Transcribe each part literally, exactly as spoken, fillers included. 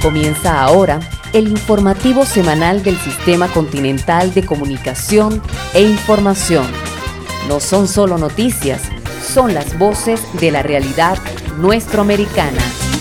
Comienza ahora el informativo semanal del Sistema Continental de Comunicación e Información. No son solo noticias, son las voces de la realidad nuestroamericana.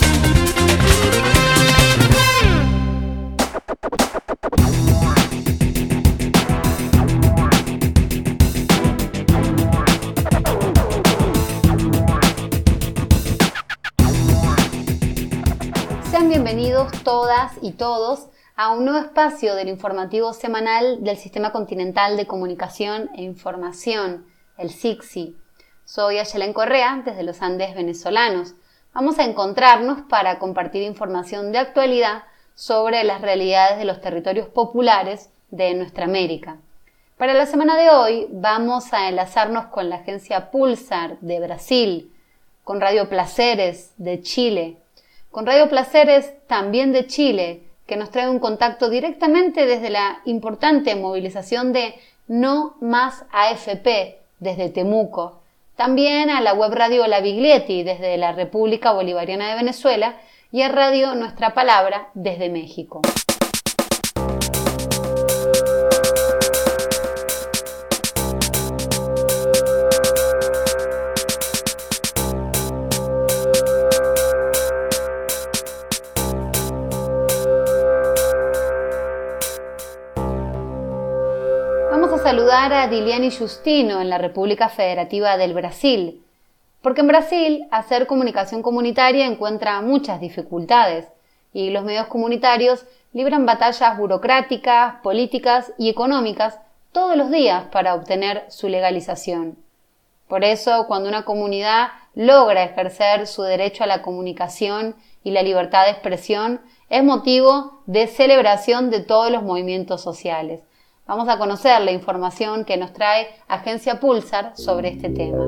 Sean bienvenidos todas y todos a un nuevo espacio del informativo semanal del Sistema Continental de Comunicación e Información, el S I C S I. Soy Ayelen Correa, desde los Andes venezolanos. Vamos a encontrarnos para compartir información de actualidad sobre las realidades de los territorios populares de nuestra América. Para la semana de hoy vamos a enlazarnos con la agencia Pulsar de Brasil, con Radio Placeres de Chile, con Radio Placeres también de Chile, que nos trae un contacto directamente desde la importante movilización de No Más A F P desde Temuco, también a la web radio La Biglietti desde la República Bolivariana de Venezuela y a Radio Nuestra Palabra desde México. Saludar a Diliani Justino en la República Federativa del Brasil, porque en Brasil hacer comunicación comunitaria encuentra muchas dificultades y los medios comunitarios libran batallas burocráticas, políticas y económicas todos los días para obtener su legalización. Por eso, cuando una comunidad logra ejercer su derecho a la comunicación y la libertad de expresión, es motivo de celebración de todos los movimientos sociales. Vamos a conocer la información que nos trae Agencia Pulsar sobre este tema.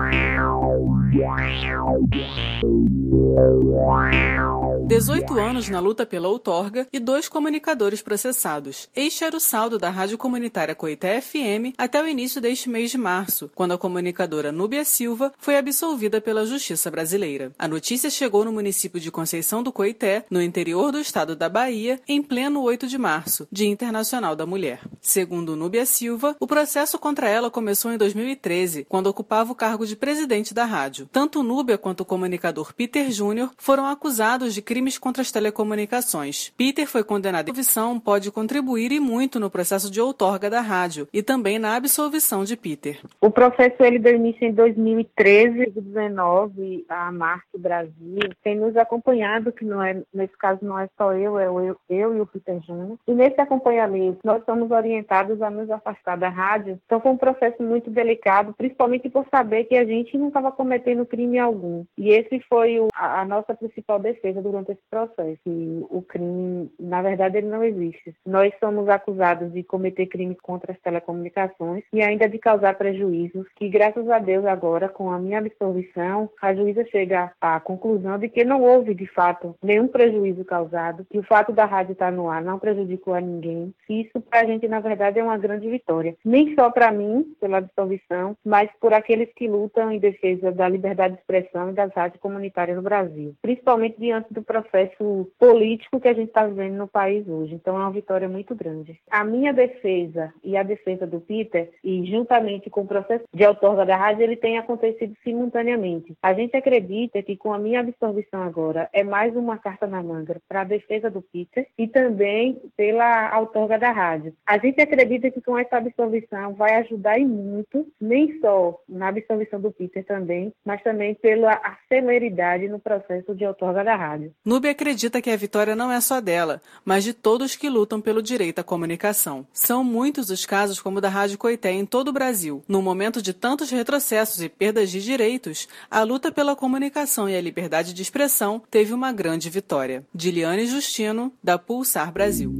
dezoito anos na luta pela outorga e dois comunicadores processados. Este era o saldo da Rádio Comunitária Coité F M até o início deste mês de março, quando a comunicadora Núbia Silva foi absolvida pela Justiça Brasileira. A notícia chegou no município de Conceição do Coité, no interior do estado da Bahia, em pleno oito de março, Dia Internacional da Mulher. Segundo Núbia Silva, o processo contra ela começou em dois mil e treze, quando ocupava o cargo de presidente da rádio. Tanto Núbia quanto o comunicador Peter Júnior foram acusados de crimes contra as telecomunicações. Peter foi condenado e a absolvição pode contribuir e muito no processo de outorga da rádio e também na absolvição de Peter. O processo ele deu início em dois mil e treze, de dezenove a março, Brasil. Tem nos acompanhado, que não é, nesse caso não é só eu, é eu, eu e o Peter Júnior. E nesse acompanhamento nós somos orientados a nos afastar da rádio. Então foi um processo muito delicado, principalmente por saber que a gente não estava cometendo crime algum. E esse foi o, a, a nossa principal defesa durante esse processo. E o crime, na verdade, ele não existe. Nós somos acusados de cometer crimes contra as telecomunicações e ainda de causar prejuízos, que graças a Deus agora, com a minha absolvição, a juíza chega à conclusão de que não houve, de fato, nenhum prejuízo causado, que o fato da rádio estar no ar não prejudicou a ninguém. Isso, para a gente, na verdade, é uma grande vitória. Nem só para mim, pela absolvição, mas por aqueles que lutam em defesa da liberdade de expressão e das rádios comunitárias no Brasil, principalmente diante do processo político que a gente está vivendo no país hoje. Então é uma vitória muito grande. A minha defesa e a defesa do Peter, e juntamente com o processo de outorga da rádio, ele tem acontecido simultaneamente. A gente acredita que com a minha absolvição agora é mais uma carta na manga para a defesa do Peter e também pela outorga da rádio. A gente acredita que com essa absolvição vai ajudar e muito, nem só na absolvição do Peter também, mas também pela celeridade no processo de outorga da rádio. Núbia acredita que a vitória não é só dela, mas de todos que lutam pelo direito à comunicação. São muitos os casos como o da Rádio Coité em todo o Brasil. No momento de tantos retrocessos e perdas de direitos, a luta pela comunicação e a liberdade de expressão teve uma grande vitória. Diliani Justino, da Pulsar Brasil.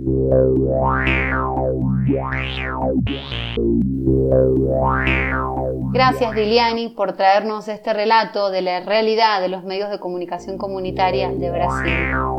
Gracias, Diliani, por traernos este relato de la realidad de los medios de comunicación comunitaria de Brasil.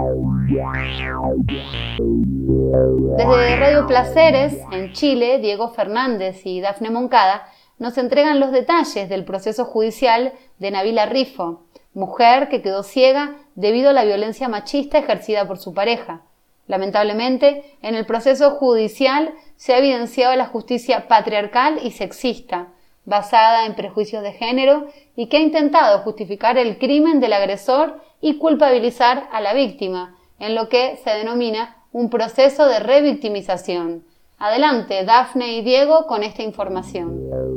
Desde Radio Placeres, en Chile, Diego Fernández y Dafne Moncada nos entregan los detalles del proceso judicial de Nabila Rifo, mujer que quedó ciega debido a la violencia machista ejercida por su pareja. Lamentablemente, en el proceso judicial se ha evidenciado la justicia patriarcal y sexista, basada en prejuicios de género y que ha intentado justificar el crimen del agresor y culpabilizar a la víctima, en lo que se denomina un proceso de revictimización. Adelante, Dafne y Diego, con esta información.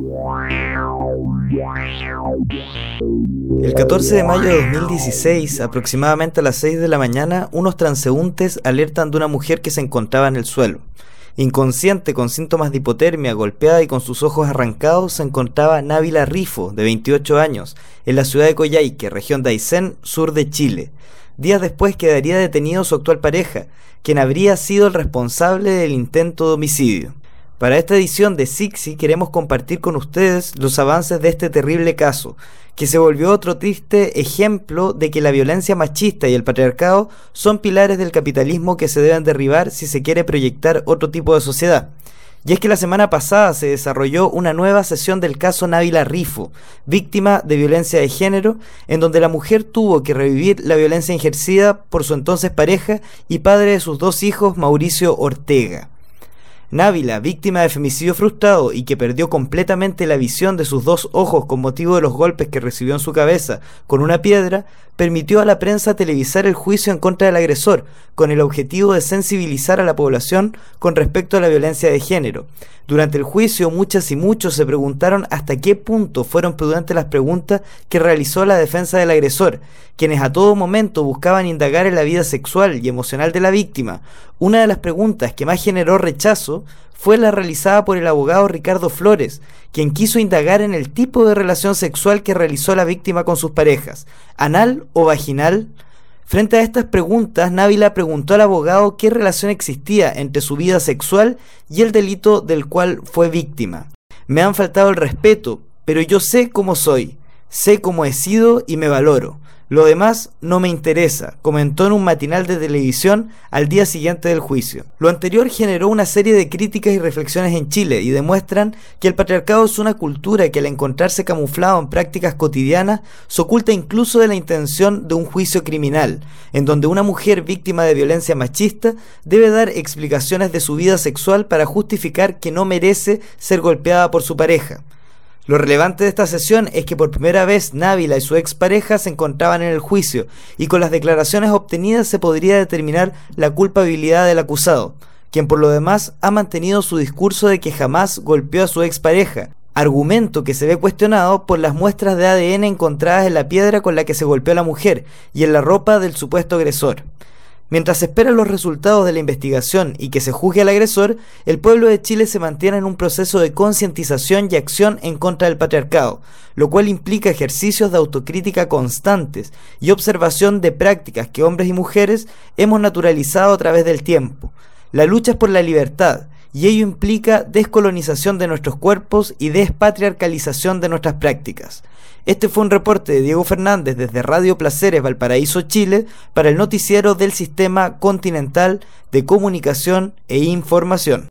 El catorce de mayo de dos mil dieciséis, aproximadamente a las seis de la mañana, unos transeúntes alertan de una mujer que se encontraba en el suelo. Inconsciente, con síntomas de hipotermia, golpeada y con sus ojos arrancados, se encontraba Návila Rifo, de veintiocho años, en la ciudad de Coyhaique, región de Aysén, sur de Chile. Días después quedaría detenido su actual pareja, quien habría sido el responsable del intento de homicidio. Para esta edición de SICSI queremos compartir con ustedes los avances de este terrible caso, que se volvió otro triste ejemplo de que la violencia machista y el patriarcado son pilares del capitalismo que se deben derribar si se quiere proyectar otro tipo de sociedad. Y es que la semana pasada se desarrolló una nueva sesión del caso Návila Rifo, víctima de violencia de género, en donde la mujer tuvo que revivir la violencia ejercida por su entonces pareja y padre de sus dos hijos, Mauricio Ortega. Návila, víctima de femicidio frustrado y que perdió completamente la visión de sus dos ojos con motivo de los golpes que recibió en su cabeza con una piedra, permitió a la prensa televisar el juicio en contra del agresor, con el objetivo de sensibilizar a la población con respecto a la violencia de género. Durante el juicio, muchas y muchos se preguntaron hasta qué punto fueron prudentes las preguntas que realizó la defensa del agresor, quienes a todo momento buscaban indagar en la vida sexual y emocional de la víctima. Una de las preguntas que más generó rechazo fue la realizada por el abogado Ricardo Flores, quien quiso indagar en el tipo de relación sexual que realizó la víctima con sus parejas, anal o vaginal. Frente a estas preguntas, Návila preguntó al abogado qué relación existía entre su vida sexual y el delito del cual fue víctima. Me han faltado el respeto, pero yo sé cómo soy, sé cómo he sido y me valoro. Lo demás no me interesa, comentó en un matinal de televisión al día siguiente del juicio. Lo anterior generó una serie de críticas y reflexiones en Chile y demuestran que el patriarcado es una cultura que al encontrarse camuflado en prácticas cotidianas se oculta incluso de la intención de un juicio criminal, en donde una mujer víctima de violencia machista debe dar explicaciones de su vida sexual para justificar que no merece ser golpeada por su pareja. Lo relevante de esta sesión es que por primera vez Návila y su expareja se encontraban en el juicio y con las declaraciones obtenidas se podría determinar la culpabilidad del acusado, quien por lo demás ha mantenido su discurso de que jamás golpeó a su expareja, argumento que se ve cuestionado por las muestras de A D N encontradas en la piedra con la que se golpeó a la mujer y en la ropa del supuesto agresor. Mientras se esperan los resultados de la investigación y que se juzgue al agresor, el pueblo de Chile se mantiene en un proceso de concientización y acción en contra del patriarcado, lo cual implica ejercicios de autocrítica constantes y observación de prácticas que hombres y mujeres hemos naturalizado a través del tiempo. La lucha es por la libertad, y ello implica descolonización de nuestros cuerpos y despatriarcalización de nuestras prácticas. Este fue un reporte de Diego Fernández desde Radio Placeres, Valparaíso, Chile, para el noticiero del Sistema Continental de Comunicación e Información.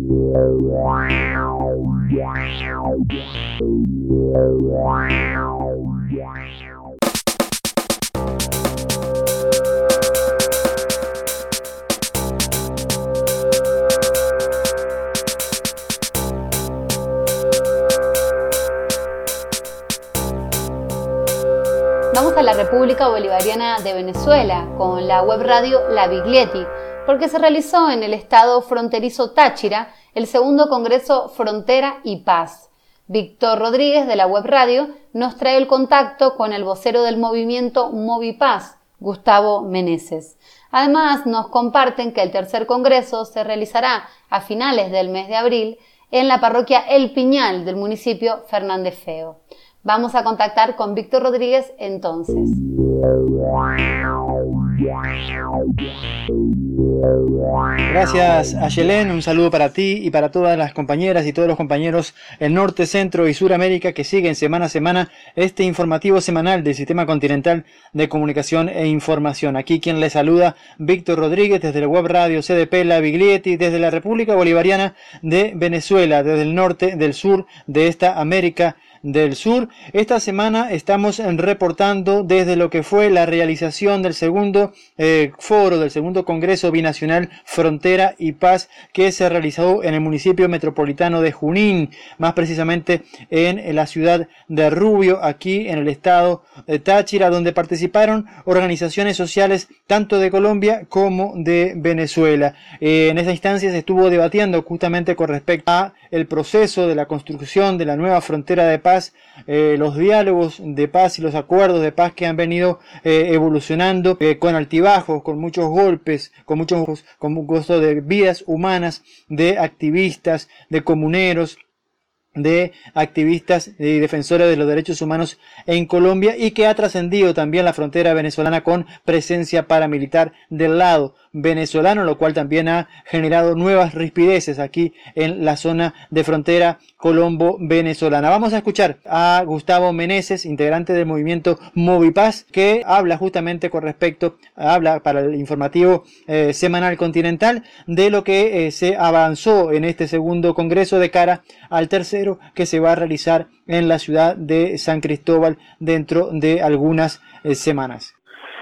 Vamos a la República Bolivariana de Venezuela con la web radio La Biglietti, porque se realizó en el estado fronterizo Táchira el segundo Congreso Frontera y Paz. Víctor Rodríguez de la web radio nos trae el contacto con el vocero del movimiento Movipaz, Gustavo Meneses. Además, nos comparten que el tercer congreso se realizará a finales del mes de abril en la parroquia El Piñal del municipio Fernández Feo. Vamos a contactar con Víctor Rodríguez entonces. Gracias, Ayelén. Un saludo para ti y para todas las compañeras y todos los compañeros en Norte, Centro y Suramérica que siguen semana a semana este informativo semanal del Sistema Continental de Comunicación e Información. Aquí quien les saluda, Víctor Rodríguez, desde la web radio C D P La Biglietti, desde la República Bolivariana de Venezuela, desde el norte, del sur de esta América del Sur. Esta semana estamos reportando desde lo que fue la realización del segundo eh, foro, del segundo Congreso Binacional Frontera y Paz, que se realizó en el municipio metropolitano de Junín, más precisamente en la ciudad de Rubio, aquí en el estado de Táchira, donde participaron organizaciones sociales tanto de Colombia como de Venezuela. Eh, en esta instancia se estuvo debatiendo justamente con respecto a el proceso de la construcción de la nueva frontera de paz, eh, los diálogos de paz y los acuerdos de paz que han venido eh, evolucionando eh, con altibajos, con muchos golpes, con muchos con un costo de vidas humanas, de activistas, de comuneros, de activistas y defensores de los derechos humanos en Colombia, y que ha trascendido también la frontera venezolana con presencia paramilitar del lado venezolano, lo cual también ha generado nuevas rispideces aquí en la zona de frontera colombo-venezolana. Vamos a escuchar a Gustavo Meneses, integrante del movimiento Movipaz, que habla justamente con respecto, habla para el informativo eh, semanal Continental de lo que eh, se avanzó en este segundo congreso de cara al tercero que se va a realizar en la ciudad de San Cristóbal dentro de algunas eh, semanas.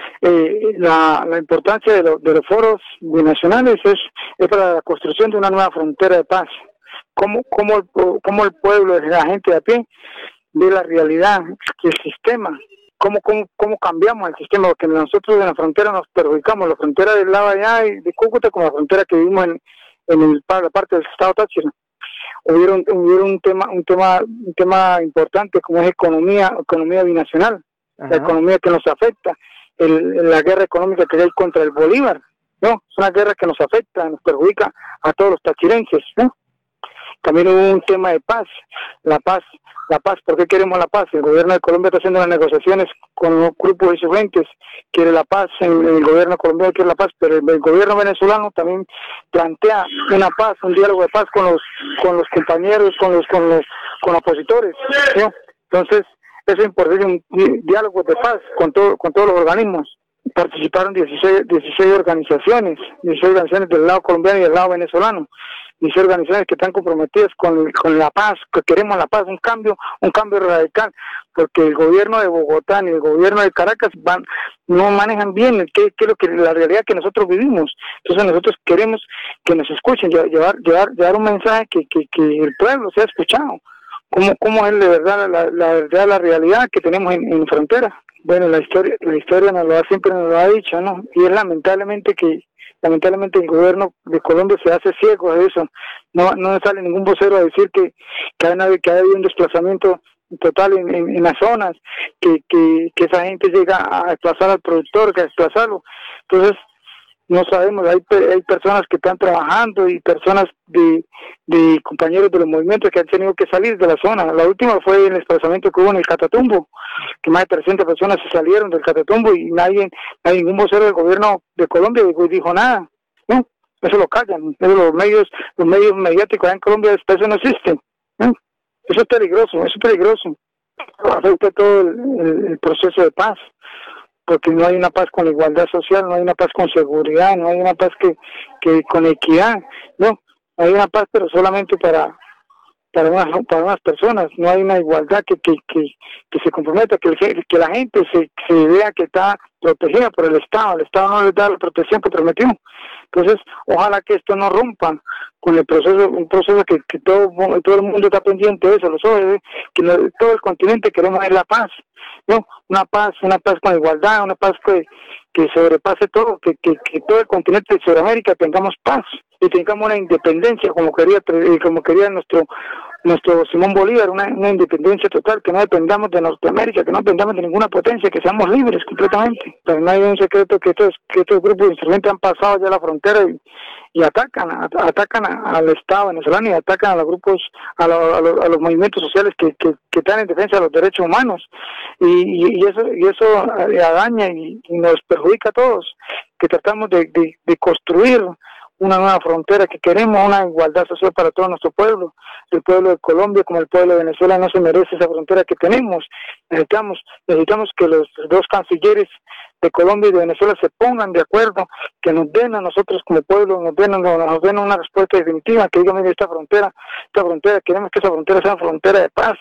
Eh, la, la importancia de, lo, de los foros binacionales es, es para la construcción de una nueva frontera de paz. Cómo, cómo, el, cómo el pueblo, la gente de a pie, ve la realidad, el sistema, cómo, cómo, cómo cambiamos el sistema, porque nosotros en la frontera nos perjudicamos, la frontera del lado allá de Cúcuta con la frontera que vivimos en, en el, la parte del estado Táchira. Hubieron, hubieron un tema, un tema, un tema importante como es economía, economía binacional, Ajá. La economía que nos afecta. El, la guerra económica que hay contra el Bolívar, ¿no? Es una guerra que nos afecta, nos perjudica a todos los tachirenses, ¿no? También hubo un tema de paz, la paz, la paz, ¿por qué queremos la paz? El gobierno de Colombia está haciendo las negociaciones con los grupos insurgentes, quiere la paz, el, el gobierno colombiano quiere la paz, pero el, el gobierno venezolano también plantea una paz, un diálogo de paz con los con los compañeros, con los con los con opositores, ¿no? Entonces, eso es importante, un diálogo de paz con todo, con todos los organismos. Participaron dieciséis, dieciséis organizaciones, dieciséis organizaciones del lado colombiano y del lado venezolano, dieciséis organizaciones que están comprometidas con, con la paz, que queremos la paz, un cambio, un cambio radical, porque el gobierno de Bogotá ni el gobierno de Caracas van, no manejan bien qué, qué es lo que la realidad que nosotros vivimos. Entonces nosotros queremos que nos escuchen, llevar, llevar, llevar un mensaje que, que, que el pueblo sea escuchado. ¿Cómo, cómo es de verdad la, la verdad, la realidad que tenemos en, en frontera? Bueno, la historia, la historia nos lo ha, siempre nos lo ha dicho, ¿no? Y es lamentablemente que, lamentablemente el gobierno de Colombia se hace ciego de eso. No, no sale ningún vocero a decir que, que ha habido que un desplazamiento total en, en, en las zonas, que, que, que esa gente llega a desplazar al productor, que a desplazarlo. Entonces, no sabemos, hay, hay personas que están trabajando y personas de, de compañeros de los movimientos que han tenido que salir de la zona. La última fue el desplazamiento que hubo en el Catatumbo, que más de trescientas personas se salieron del Catatumbo y nadie, nadie ningún vocero del gobierno de Colombia dijo, dijo nada, ¿no? Eso lo callan, eso los medios, los medios mediáticos en Colombia, eso no existen, ¿no? Eso es peligroso, eso es peligroso, afecta todo el, el, el proceso de paz, porque no hay una paz con igualdad social, no hay una paz con seguridad, no hay una paz que, que con equidad, no, hay una paz pero solamente para para unas, para unas personas, no hay una igualdad que que, que, que se comprometa, que, el, que la gente se, se vea que está protegida por el Estado, el Estado no les da la protección que prometió. Entonces, ojalá que esto no rompa con el proceso, un proceso que, que todo, todo el mundo está pendiente de eso, los ojos, que no, todo el continente queremos ver la paz, ¿no? Una paz, una paz con igualdad, una paz que, que sobrepase todo, que, que, que todo el continente de Sudamérica tengamos paz y tengamos una independencia como quería como quería nuestro nuestro Simón Bolívar, una, una independencia total, que no dependamos de Norteamérica, que no dependamos de ninguna potencia, que seamos libres completamente. Pero no hay un secreto que estos, que estos grupos de insurgentes han pasado ya la frontera y, y atacan, a, atacan a, al Estado venezolano y atacan a los grupos, a, lo, a, lo, a los movimientos sociales que, que, que están en defensa de los derechos humanos. Y, y, y eso y eso daña y, y nos perjudica a todos, que tratamos de, de, de construir una nueva frontera, que queremos una igualdad social para todo nuestro pueblo. El pueblo de Colombia como el pueblo de Venezuela no se merece esa frontera que tenemos. Necesitamos necesitamos que los dos cancilleres de Colombia y de Venezuela se pongan de acuerdo, que nos den a nosotros como pueblo, nos den, nos den una respuesta definitiva, que digan, mire, esta frontera, esta frontera, queremos que esa frontera sea una frontera de paz,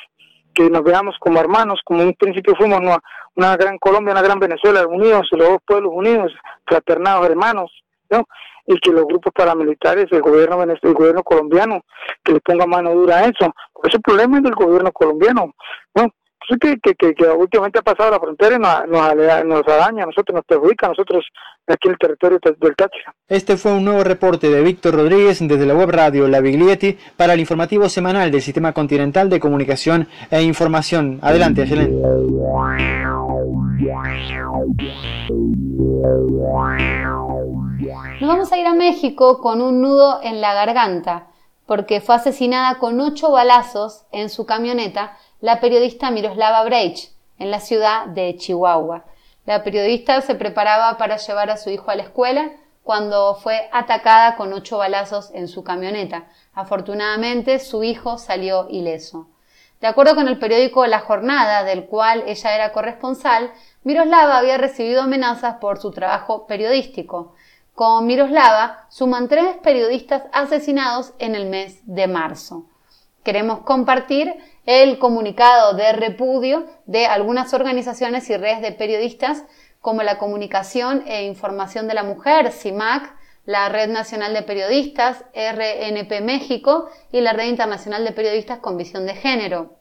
que nos veamos como hermanos, como en un principio fuimos una, una gran Colombia, una gran Venezuela, unidos, los dos pueblos unidos, fraternados, hermanos, ¿no? Y que los grupos paramilitares, el gobierno el gobierno colombiano, que le ponga mano dura a eso, porque ese problema es del gobierno colombiano, ¿no? Que, que, que, que últimamente ha pasado la frontera y nos, nos, nos daña, a nosotros nos perjudica, a nosotros aquí en el territorio del Táchira. Este fue un nuevo reporte de Víctor Rodríguez desde la web radio La Biglietti para el informativo semanal del Sistema Continental de Comunicación e Información. Adelante, Ayelen. Nos vamos a ir a México con un nudo en la garganta, porque fue asesinada con ocho balazos en su camioneta la periodista Miroslava Brecht, en la ciudad de Chihuahua. La periodista se preparaba para llevar a su hijo a la escuela cuando fue atacada con ocho balazos en su camioneta. Afortunadamente, su hijo salió ileso. De acuerdo con el periódico La Jornada, del cual ella era corresponsal, Miroslava había recibido amenazas por su trabajo periodístico. Con Miroslava suman tres periodistas asesinados en el mes de marzo. Queremos compartir el comunicado de repudio de algunas organizaciones y redes de periodistas como la Comunicación e Información de la Mujer, CIMAC, la Red Nacional de Periodistas, R N P México y la Red Internacional de Periodistas con Visión de Género.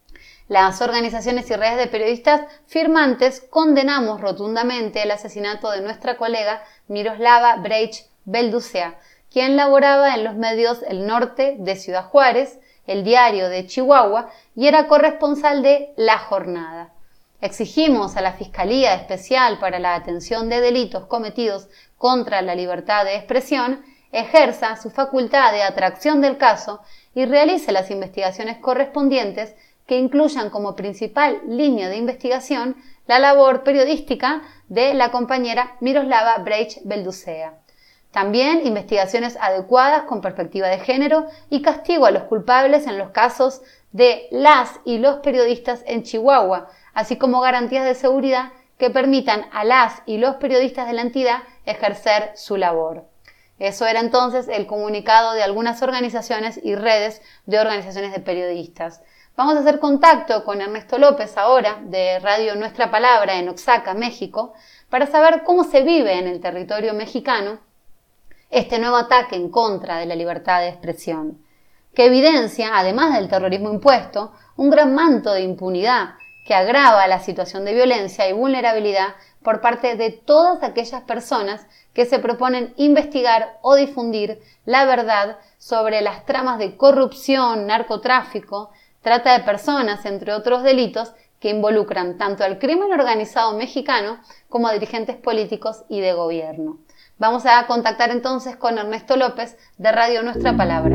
Las organizaciones y redes de periodistas firmantes condenamos rotundamente el asesinato de nuestra colega Miroslava Brecht Belducea, quien laboraba en los medios El Norte de Ciudad Juárez, El Diario de Chihuahua, y era corresponsal de La Jornada. Exigimos a la Fiscalía Especial para la Atención de Delitos Cometidos contra la Libertad de Expresión ejerza su facultad de atracción del caso y realice las investigaciones correspondientes que incluyan como principal línea de investigación la labor periodística de la compañera Miroslava Brecht Belducea. También investigaciones adecuadas con perspectiva de género y castigo a los culpables en los casos de las y los periodistas en Chihuahua, así como garantías de seguridad que permitan a las y los periodistas de la entidad ejercer su labor. Eso era entonces el comunicado de algunas organizaciones y redes de organizaciones de periodistas. Vamos a hacer contacto con Ernesto López ahora, de Radio Nuestra Palabra en Oaxaca, México, para saber cómo se vive en el territorio mexicano este nuevo ataque en contra de la libertad de expresión, que evidencia, además del terrorismo impuesto, un gran manto de impunidad que agrava la situación de violencia y vulnerabilidad por parte de todas aquellas personas que se proponen investigar o difundir la verdad sobre las tramas de corrupción, narcotráfico, trata de personas, entre otros delitos que involucran tanto al crimen organizado mexicano como a dirigentes políticos y de gobierno. Vamos a contactar entonces con Ernesto López de Radio Nuestra Palabra.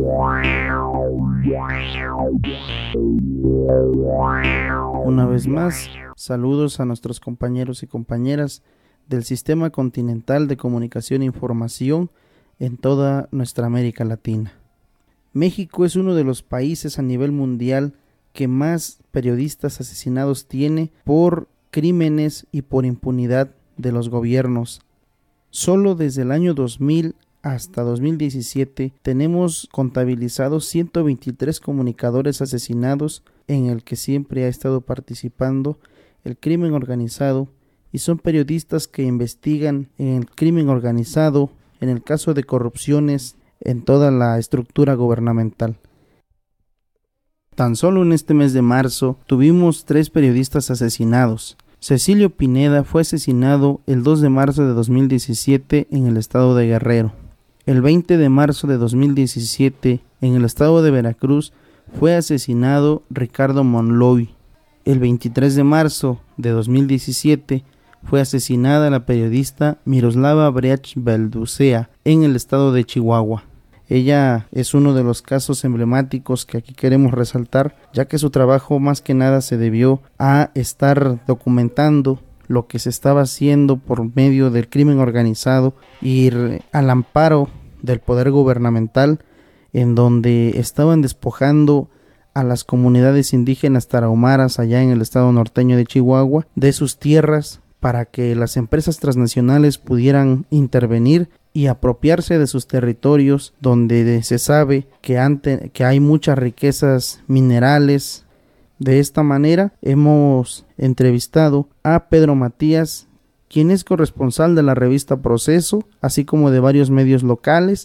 Una vez más, saludos a nuestros compañeros y compañeras del Sistema Continental de Comunicación e Información en toda nuestra América Latina. México es uno de los países a nivel mundial que más periodistas asesinados tiene por crímenes y por impunidad de los gobiernos. Solo desde el año dos mil hasta dos mil diecisiete tenemos contabilizados ciento veintitrés comunicadores asesinados, en el que siempre ha estado participando el crimen organizado, y son periodistas que investigan en el crimen organizado, en el caso de corrupciones en toda la estructura gubernamental. Tan solo en este mes de marzo tuvimos tres periodistas asesinados. Cecilio Pineda fue asesinado el dos de marzo de dos mil diecisiete en el estado de Guerrero. El veinte de marzo de dos mil diecisiete en el estado de Veracruz fue asesinado Ricardo Monloy. El veintitrés de marzo de dos mil diecisiete fue asesinada la periodista Miroslava Brecht Belducea en el estado de Chihuahua. Ella es uno de los casos emblemáticos que aquí queremos resaltar, ya que su trabajo más que nada se debió a estar documentando lo que se estaba haciendo por medio del crimen organizado y al amparo del poder gubernamental, en donde estaban despojando a las comunidades indígenas tarahumaras allá en el estado norteño de Chihuahua de sus tierras para que las empresas transnacionales pudieran intervenir y apropiarse de sus territorios, donde se sabe que, ante, que hay muchas riquezas minerales, De esta manera hemos entrevistado a Pedro Matías, quien es corresponsal de la revista Proceso, así como de varios medios locales.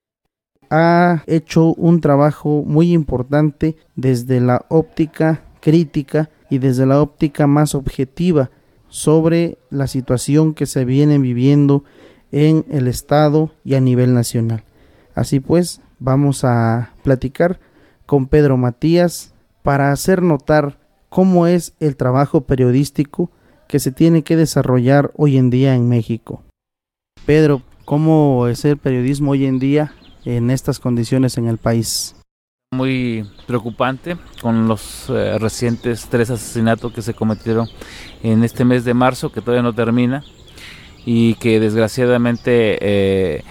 Ha hecho un trabajo muy importante desde la óptica crítica y desde la óptica más objetiva sobre la situación que se viene viviendo en el estado y a nivel nacional. Así pues, vamos a platicar con Pedro Matías para hacer notar cómo es el trabajo periodístico que se tiene que desarrollar hoy en día en México. Pedro, ¿cómo es el periodismo hoy en día en estas condiciones en el país? Muy preocupante con los eh, recientes tres asesinatos que se cometieron en este mes de marzo, que todavía no termina, y que desgraciadamente eh,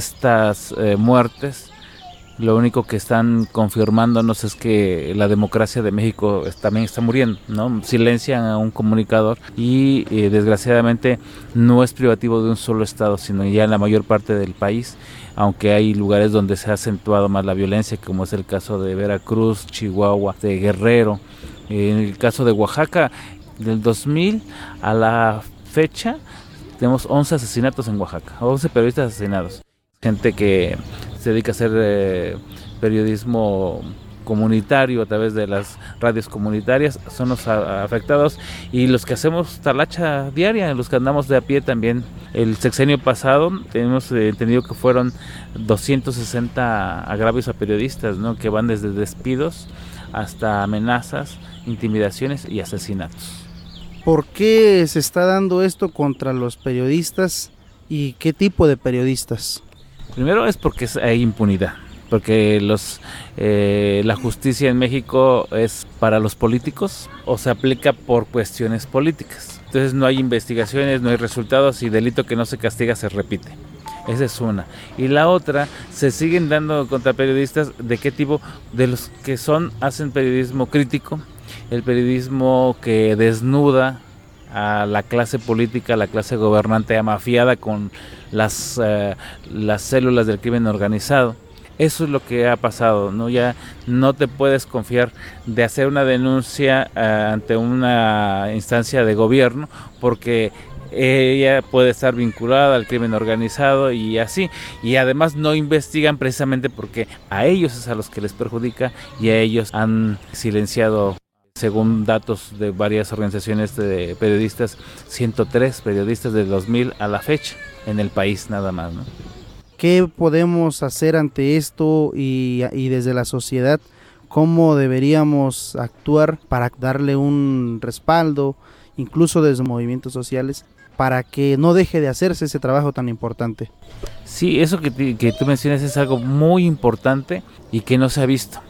estas eh, muertes lo único que están confirmándonos es que la democracia de México también está muriendo, ¿no? Silencian a un comunicador y eh, desgraciadamente no es privativo de un solo estado, sino ya en la mayor parte del país, aunque hay lugares donde se ha acentuado más la violencia, como es el caso de Veracruz, Chihuahua, de Guerrero. En el caso de Oaxaca, del dos mil a la fecha, tenemos once asesinatos en Oaxaca, once periodistas asesinados. Gente que se dedica a hacer eh, periodismo comunitario a través de las radios comunitarias son los a, afectados, y los que hacemos talacha diaria, los que andamos de a pie también. El sexenio pasado tenemos eh, entendido que fueron doscientos sesenta agravios a periodistas, ¿no? Que van desde despidos hasta amenazas, intimidaciones y asesinatos. ¿Por qué se está dando esto contra los periodistas y qué tipo de periodistas? Primero es porque hay impunidad, porque los eh, la justicia en México es para los políticos o se aplica por cuestiones políticas. Entonces no hay investigaciones, no hay resultados y delito que no se castiga se repite. Esa es una. Y la otra, se siguen dando contra periodistas de qué tipo, de los que son hacen periodismo crítico, el periodismo que desnuda a la clase política, a la clase gobernante amafiada con las, uh, las células del crimen organizado. Eso es lo que ha pasado, ¿no? Ya no te puedes confiar de hacer una denuncia uh, ante una instancia de gobierno porque ella puede estar vinculada al crimen organizado y así, y además no investigan precisamente porque a ellos es a los que les perjudica y a ellos han silenciado. Según datos de varias organizaciones de periodistas, ciento tres periodistas del dos mil a la fecha en el país nada más, ¿no? ¿Qué podemos hacer ante esto y, y desde la sociedad? ¿Cómo deberíamos actuar para darle un respaldo, incluso desde movimientos sociales, para que no deje de hacerse ese trabajo tan importante? Sí, eso que, te, que tú mencionas es algo muy importante y que no se ha visto.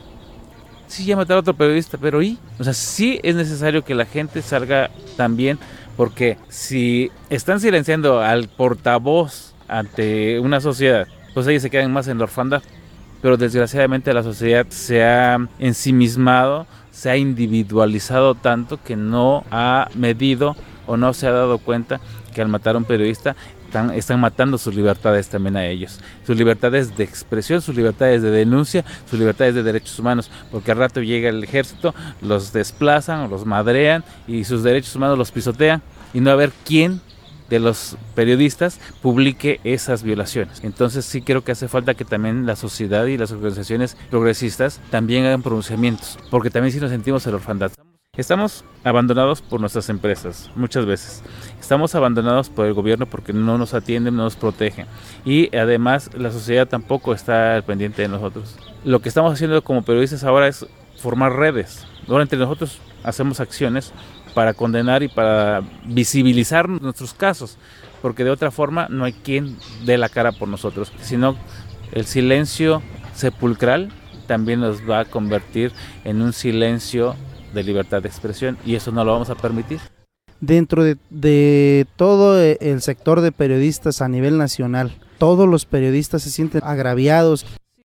Sí, ya mataron a otro periodista, pero ¿y? O sea, sí es necesario que la gente salga también, porque si están silenciando al portavoz ante una sociedad, pues ellos se quedan más en la orfandad. Pero desgraciadamente la sociedad se ha ensimismado, se ha individualizado tanto que no ha medido o no se ha dado cuenta que al matar a un periodista Están, están matando sus libertades también a ellos, sus libertades de expresión, sus libertades de denuncia, sus libertades de derechos humanos, porque al rato llega el ejército, los desplazan, los madrean y sus derechos humanos los pisotean y no va a haber quién de los periodistas publique esas violaciones. Entonces sí creo que hace falta que también la sociedad y las organizaciones progresistas también hagan pronunciamientos, porque también sí nos sentimos en la orfandad. Estamos abandonados por nuestras empresas, muchas veces. Estamos abandonados por el gobierno porque no nos atienden, no nos protegen. Y además la sociedad tampoco está al pendiente de nosotros. Lo que estamos haciendo como periodistas ahora es formar redes. Ahora entre nosotros hacemos acciones para condenar y para visibilizar nuestros casos, porque de otra forma no hay quien dé la cara por nosotros. Sino el silencio sepulcral también nos va a convertir en un silencio de libertad de expresión y eso no lo vamos a permitir. Dentro de, de todo el sector de periodistas a nivel nacional, todos los periodistas se sienten agraviados.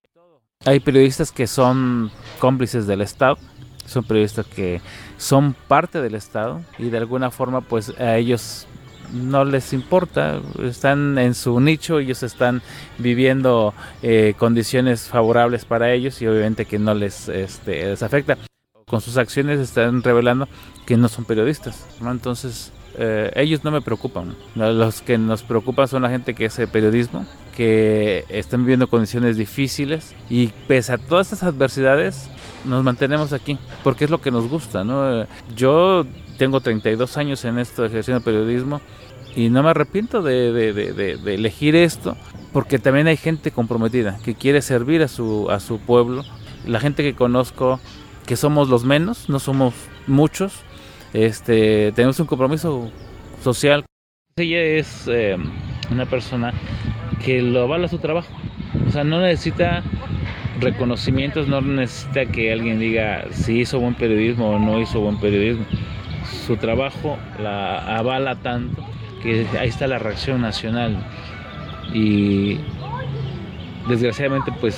Hay periodistas que son cómplices del Estado, son periodistas que son parte del Estado y de alguna forma pues a ellos no les importa, están en su nicho, ellos están viviendo eh, condiciones favorables para ellos y obviamente que no les, este, les afecta. con sus acciones están revelando que no son periodistas, ¿no? Entonces eh, ellos no me preocupan. Los que nos preocupan son la gente que hace periodismo, que están viviendo condiciones difíciles, y pese a todas estas adversidades nos mantenemos aquí porque es lo que nos gusta, ¿no? Yo tengo treinta y dos años en esto, ejerciendo periodismo, y no me arrepiento de, de, de, de, de elegir esto, porque también hay gente comprometida que quiere servir a su, a su pueblo. La gente que conozco, que somos los menos, no somos muchos, este, tenemos un compromiso social. Ella es eh, una persona que lo avala su trabajo, o sea, no necesita reconocimientos, no necesita que alguien diga si hizo buen periodismo o no hizo buen periodismo. Su trabajo la avala tanto que ahí está la reacción nacional, y desgraciadamente pues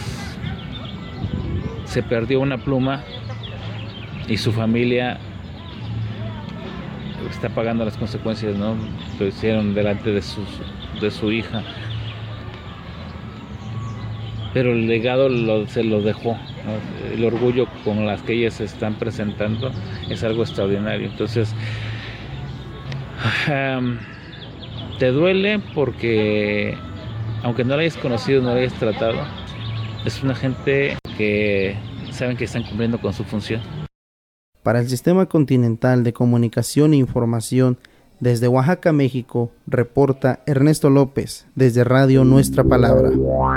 se perdió una pluma y su familia está pagando las consecuencias, ¿no? Lo hicieron delante de, sus, de su hija, pero el legado lo, se lo dejó, ¿no? El orgullo con las que ellas se están presentando es algo extraordinario. Entonces um, te duele porque aunque no la hayas conocido, no la hayas tratado, es una gente que saben que están cumpliendo con su función. Para el Sistema Continental de Comunicación e Información, desde Oaxaca, México, reporta Ernesto López, desde Radio Nuestra Palabra.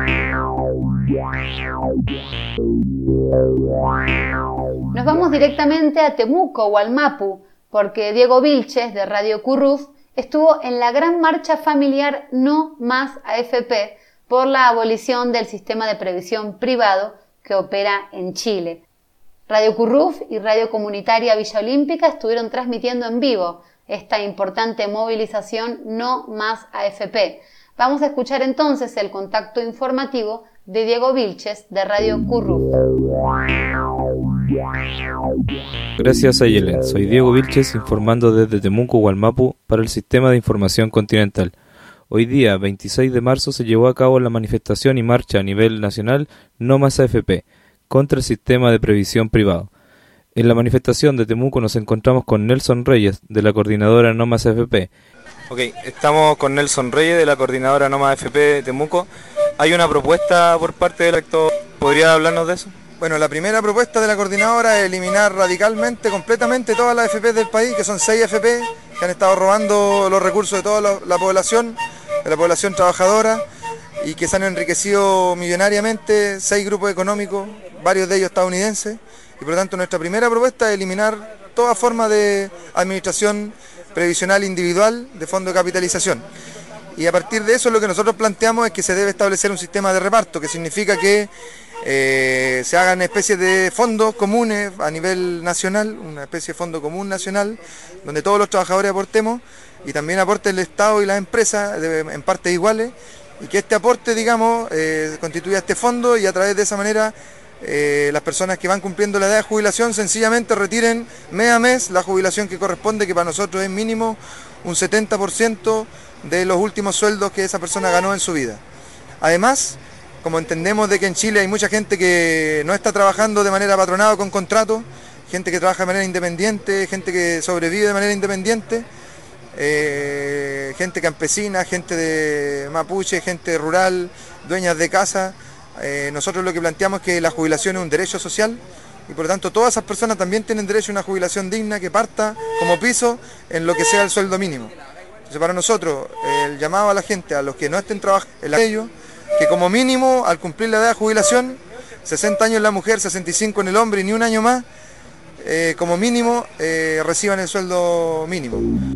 Nos vamos directamente a Temuco, Hualmapu, porque Diego Vilches, de Radio Curruf, estuvo en la gran marcha familiar No Más A F P por la abolición del sistema de previsión privado que opera en Chile. Radio Curruf y Radio Comunitaria Villa Olímpica estuvieron transmitiendo en vivo esta importante movilización No Más A F P. Vamos a escuchar entonces el contacto informativo de Diego Vilches de Radio Curruf. Gracias, Ayelen. Soy Diego Vilches informando desde Temuco, Hualmapu para el Sistema de Información Continental. Hoy día, veintiséis de marzo, se llevó a cabo la manifestación y marcha a nivel nacional No Más A F P contra el sistema de previsión privado. En la manifestación de Temuco nos encontramos con Nelson Reyes, de la coordinadora No Más A F P. Ok, estamos con Nelson Reyes, de la coordinadora No Más A F P de Temuco. Hay una propuesta por parte del rector, ¿podría hablarnos de eso? Bueno, la primera propuesta de la coordinadora es eliminar radicalmente, completamente todas las A F P del país, que son seis A F P que han estado robando los recursos de toda la, la población, de la población trabajadora, y que se han enriquecido millonariamente, seis grupos económicos, varios de ellos estadounidenses, y por lo tanto nuestra primera propuesta es eliminar toda forma de administración previsional individual de fondo de capitalización. Y a partir de eso lo que nosotros planteamos es que se debe establecer un sistema de reparto, que significa que eh, se hagan especies de fondos comunes a nivel nacional, una especie de fondo común nacional, donde todos los trabajadores aportemos, y también aporte el Estado y las empresas de, en partes iguales, y que este aporte, digamos, eh, constituya este fondo, y a través de esa manera eh, las personas que van cumpliendo la edad de jubilación sencillamente retiren mes a mes la jubilación que corresponde, que para nosotros es mínimo un setenta por ciento de los últimos sueldos que esa persona ganó en su vida. Además, como entendemos de que en Chile hay mucha gente que no está trabajando de manera patronada o con contrato, gente que trabaja de manera independiente, gente que sobrevive de manera independiente, eh, gente campesina, gente de mapuche, gente rural, dueñas de casa, eh, nosotros lo que planteamos es que la jubilación es un derecho social, y por lo tanto todas esas personas también tienen derecho a una jubilación digna que parta como piso en lo que sea el sueldo mínimo. Entonces, para nosotros, el llamado a la gente, a los que no estén trabajando, es aquello que como mínimo, al cumplir la edad de jubilación, sesenta años la mujer, sesenta y cinco en el hombre y ni un año más, eh, como mínimo, eh, reciban el sueldo mínimo.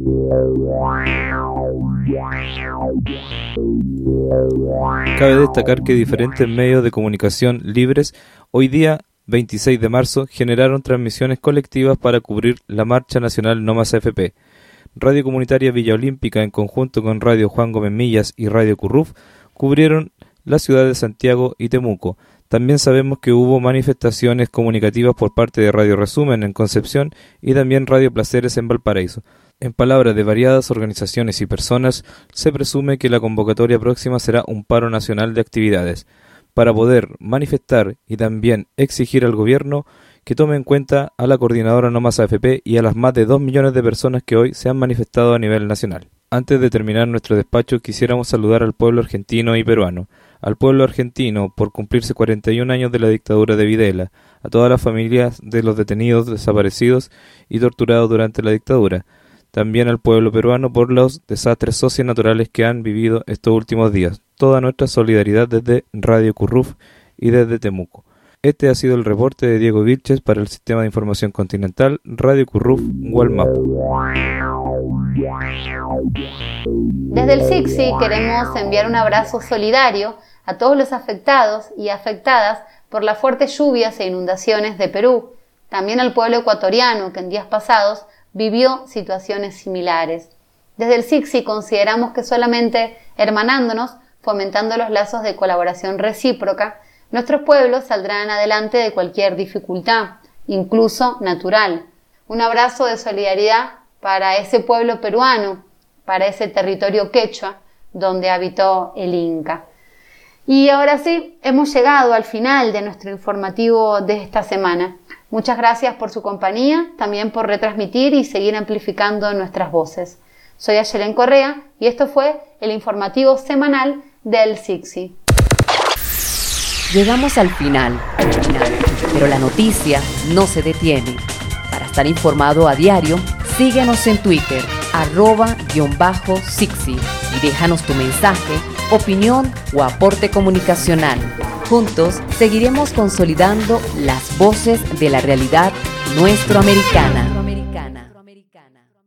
Cabe destacar que diferentes medios de comunicación libres hoy día, veintiséis de marzo, generaron transmisiones colectivas para cubrir la marcha nacional No Más A F P. Radio Comunitaria Villa Olímpica, en conjunto con Radio Juan Gómez Millas y Radio Curruf, cubrieron la ciudad de Santiago y Temuco. También sabemos que hubo manifestaciones comunicativas por parte de Radio Resumen en Concepción y también Radio Placeres en Valparaíso. En palabras de variadas organizaciones y personas, se presume que la convocatoria próxima será un paro nacional de actividades, para poder manifestar y también exigir al gobierno que tome en cuenta a la coordinadora No Más A F P y a las más de dos millones de personas que hoy se han manifestado a nivel nacional. Antes de terminar nuestro despacho, quisiéramos saludar al pueblo argentino y peruano, al pueblo argentino por cumplirse cuarenta y un años de la dictadura de Videla, a todas las familias de los detenidos, desaparecidos y torturados durante la dictadura, también al pueblo peruano por los desastres socionaturales que han vivido estos últimos días. Toda nuestra solidaridad desde Radio Curruf y desde Temuco. Este ha sido el reporte de Diego Vilches para el Sistema de Información Continental, Radio Curruf, Gualmapu. Desde el S I C S I queremos enviar un abrazo solidario a todos los afectados y afectadas por las fuertes lluvias e inundaciones de Perú, también al pueblo ecuatoriano que en días pasados vivió situaciones similares. Desde el S I C S I consideramos que solamente hermanándonos, fomentando los lazos de colaboración recíproca, nuestros pueblos saldrán adelante de cualquier dificultad, incluso natural. Un abrazo de solidaridad para ese pueblo peruano, para ese territorio quechua donde habitó el Inca. Y ahora sí, hemos llegado al final de nuestro informativo de esta semana. Muchas gracias por su compañía, también por retransmitir y seguir amplificando nuestras voces. Soy Ayelen Correa y esto fue el informativo semanal del S I C S I. Llegamos al final, al final, pero la noticia no se detiene. Para estar informado a diario, síguenos en Twitter, arroba guión bajo S I C S I, y déjanos tu mensaje, opinión o aporte comunicacional. Juntos seguiremos consolidando las voces de la realidad nuestroamericana.